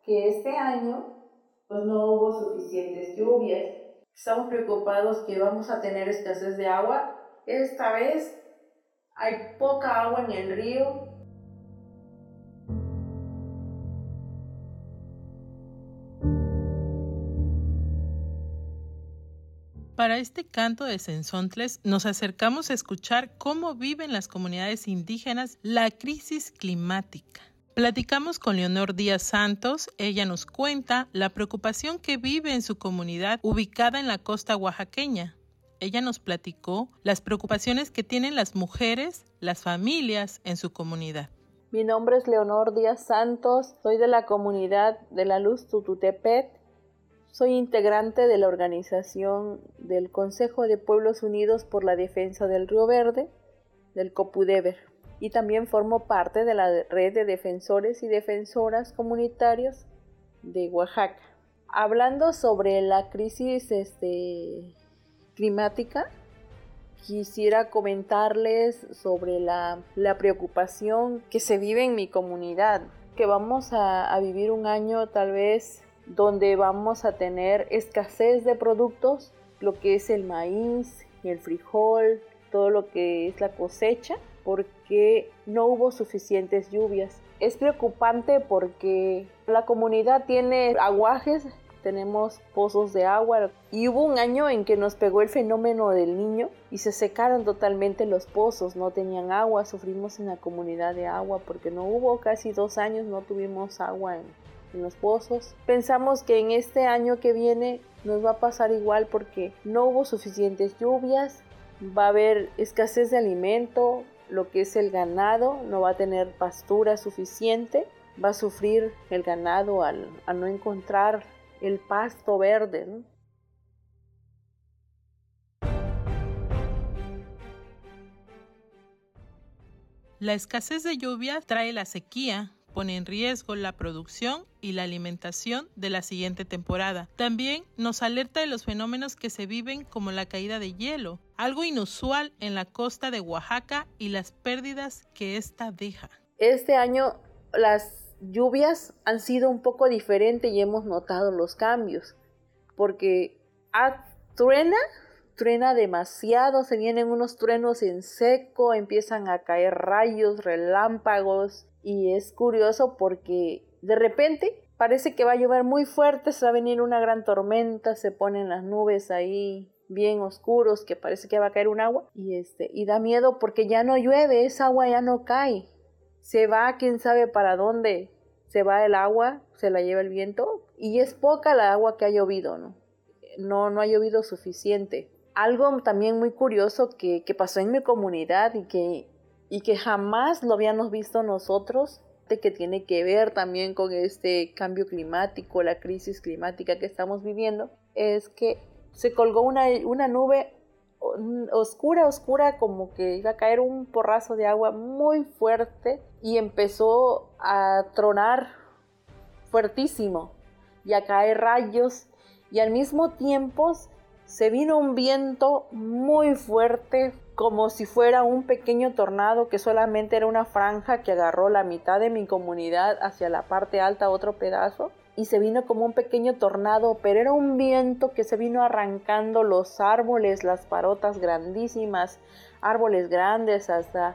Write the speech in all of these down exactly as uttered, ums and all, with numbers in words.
que este año pues no hubo suficientes lluvias. Estamos preocupados que vamos a tener escasez de agua. Esta vez hay poca agua en el río. Para este canto de Cenzontles nos acercamos a escuchar cómo viven las comunidades indígenas la crisis climática. Platicamos con Leonor Díaz Santos. Ella nos cuenta la preocupación que vive en su comunidad ubicada en la costa oaxaqueña. Ella nos platicó las preocupaciones que tienen las mujeres, las familias en su comunidad. Mi nombre es Leonor Díaz Santos, soy de la comunidad de la Luz Tututepet. Soy integrante de la organización del Consejo de Pueblos Unidos por la Defensa del Río Verde, del COPUDEVER, y también formo parte de la red de defensores y defensoras comunitarios de Oaxaca. Hablando sobre la crisis este, climática, quisiera comentarles sobre la, la preocupación que se vive en mi comunidad, que vamos a, a vivir un año tal vez donde vamos a tener escasez de productos, lo que es el maíz, el frijol, todo lo que es la cosecha, porque no hubo suficientes lluvias. Es preocupante porque la comunidad tiene aguajes, tenemos pozos de agua, y hubo un año en que nos pegó el fenómeno del Niño y se secaron totalmente los pozos, no tenían agua, sufrimos en la comunidad de agua porque no hubo casi dos años, no tuvimos agua en en los pozos. Pensamos que en este año que viene nos va a pasar igual porque no hubo suficientes lluvias, va a haber escasez de alimento, lo que es el ganado no va a tener pastura suficiente, va a sufrir el ganado al, al no encontrar el pasto verde, ¿no? La escasez de lluvia trae la sequía, pone en riesgo la producción y la alimentación de la siguiente temporada. También nos alerta de los fenómenos que se viven como la caída de hielo, algo inusual en la costa de Oaxaca, y las pérdidas que ésta deja. Este año las lluvias han sido un poco diferentes y hemos notado los cambios, porque ah, truena, truena demasiado, se vienen unos truenos en seco, empiezan a caer rayos, relámpagos. Y es curioso porque de repente parece que va a llover muy fuerte, se va a venir una gran tormenta, se ponen las nubes ahí bien oscuros que parece que va a caer un agua y, este, y da miedo porque ya no llueve, esa agua ya no cae, se va quién sabe para dónde, se va el agua, se la lleva el viento y es poca la agua que ha llovido, ¿no? No, no ha llovido suficiente. Algo también muy curioso que, que pasó en mi comunidad y que y que jamás lo habíamos visto nosotros, que tiene que ver también con este cambio climático, la crisis climática que estamos viviendo, es que se colgó una, una nube oscura, oscura, como que iba a caer un porrazo de agua muy fuerte y empezó a tronar fuertísimo y a caer rayos y al mismo tiempo se vino un viento muy fuerte, como si fuera un pequeño tornado que solamente era una franja que agarró la mitad de mi comunidad hacia la parte alta, otro pedazo, y se vino como un pequeño tornado, pero era un viento que se vino arrancando los árboles, las parotas grandísimas, árboles grandes, hasta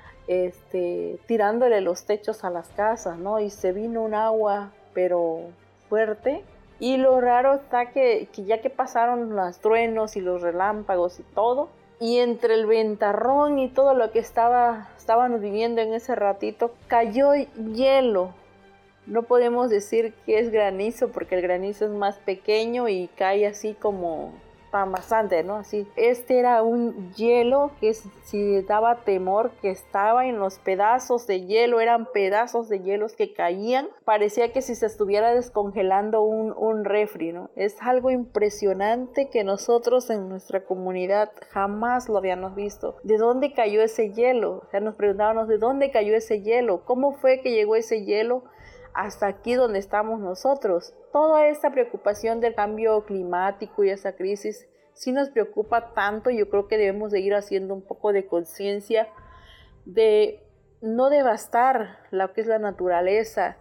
este, tirándole los techos a las casas, ¿no? Y se vino un agua, pero fuerte. Y lo raro está que, que ya que pasaron los truenos y los relámpagos y todo, y entre el ventarrón y todo lo que estaba, estábamos viviendo en ese ratito, cayó hielo. No podemos decir que es granizo porque el granizo es más pequeño y cae así como bastante, ¿no? Así. Este era un hielo que si daba temor, que estaba en los pedazos de hielo, eran pedazos de hielos que caían. Parecía que si se estuviera descongelando un, un refri, ¿no? Es algo impresionante que nosotros en nuestra comunidad jamás lo habíamos visto. ¿De dónde cayó ese hielo? O sea, nos preguntábamos, ¿de dónde cayó ese hielo? ¿Cómo fue que llegó ese hielo hasta aquí donde estamos nosotros? Toda esta preocupación del cambio climático y esa crisis sí nos preocupa tanto. Yo creo que debemos de ir haciendo un poco de conciencia de no devastar lo que es la naturaleza.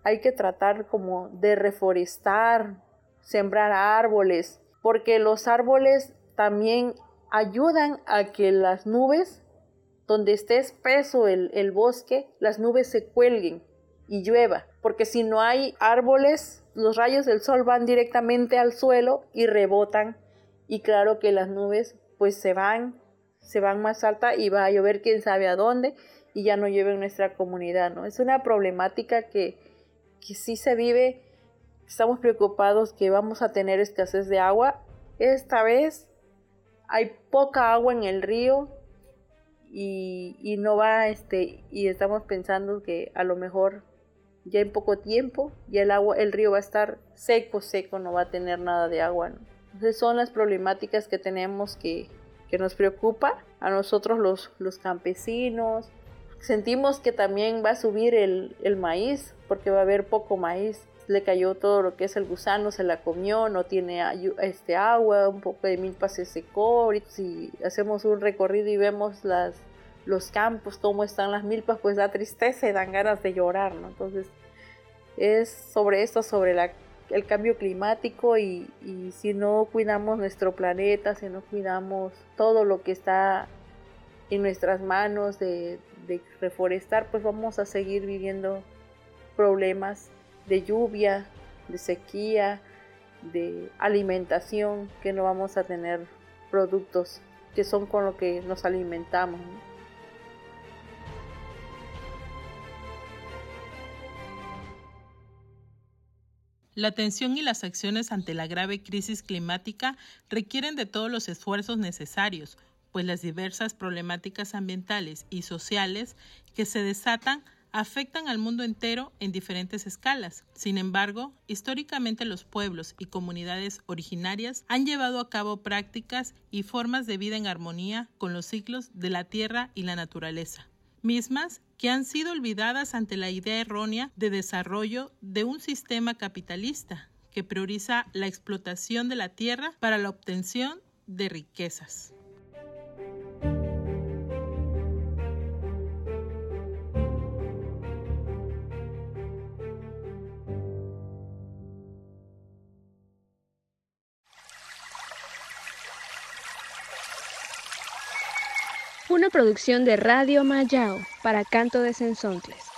hay que tratar como de reforestar, sembrar árboles, porque los árboles también ayudan a que las nubes, donde esté espeso el, el bosque, las nubes se cuelguen y llueva, porque si no hay árboles, los rayos del sol van directamente al suelo y rebotan, y claro que las nubes pues se van, se van más alta y va a llover quién sabe a dónde, y ya no llueve en nuestra comunidad, ¿no? Es una problemática que, que sí se vive. Estamos preocupados que vamos a tener escasez de agua. Esta vez hay poca agua en el río y, y no va, este, y estamos pensando que a lo mejor ya en poco tiempo ya el agua, el río va a estar seco, seco, no va a tener nada de agua, ¿no? Entonces son las problemáticas que tenemos que, que nos preocupa a nosotros los, los campesinos. Sentimos que también va a subir el, el maíz, porque va a haber poco maíz. Le cayó todo lo que es el gusano, se la comió, no tiene este agua, un poco de milpa se secó. Si hacemos un recorrido y vemos las, los campos, cómo están las milpas, pues da tristeza y dan ganas de llorar, ¿no? Entonces es sobre esto, sobre la, el cambio climático y, y si no cuidamos nuestro planeta, si no cuidamos todo lo que está en nuestras manos de, de reforestar, pues vamos a seguir viviendo problemas de lluvia, de sequía, de alimentación, que no vamos a tener productos que son con lo que nos alimentamos, ¿no? La atención y las acciones ante la grave crisis climática requieren de todos los esfuerzos necesarios, pues las diversas problemáticas ambientales y sociales que se desatan afectan al mundo entero en diferentes escalas. Sin embargo, históricamente los pueblos y comunidades originarias han llevado a cabo prácticas y formas de vida en armonía con los ciclos de la tierra y la naturaleza, mismas que han sido olvidadas ante la idea errónea de desarrollo de un sistema capitalista que prioriza la explotación de la tierra para la obtención de riquezas. Una producción de Radio Mayao para Canto de Sensontles.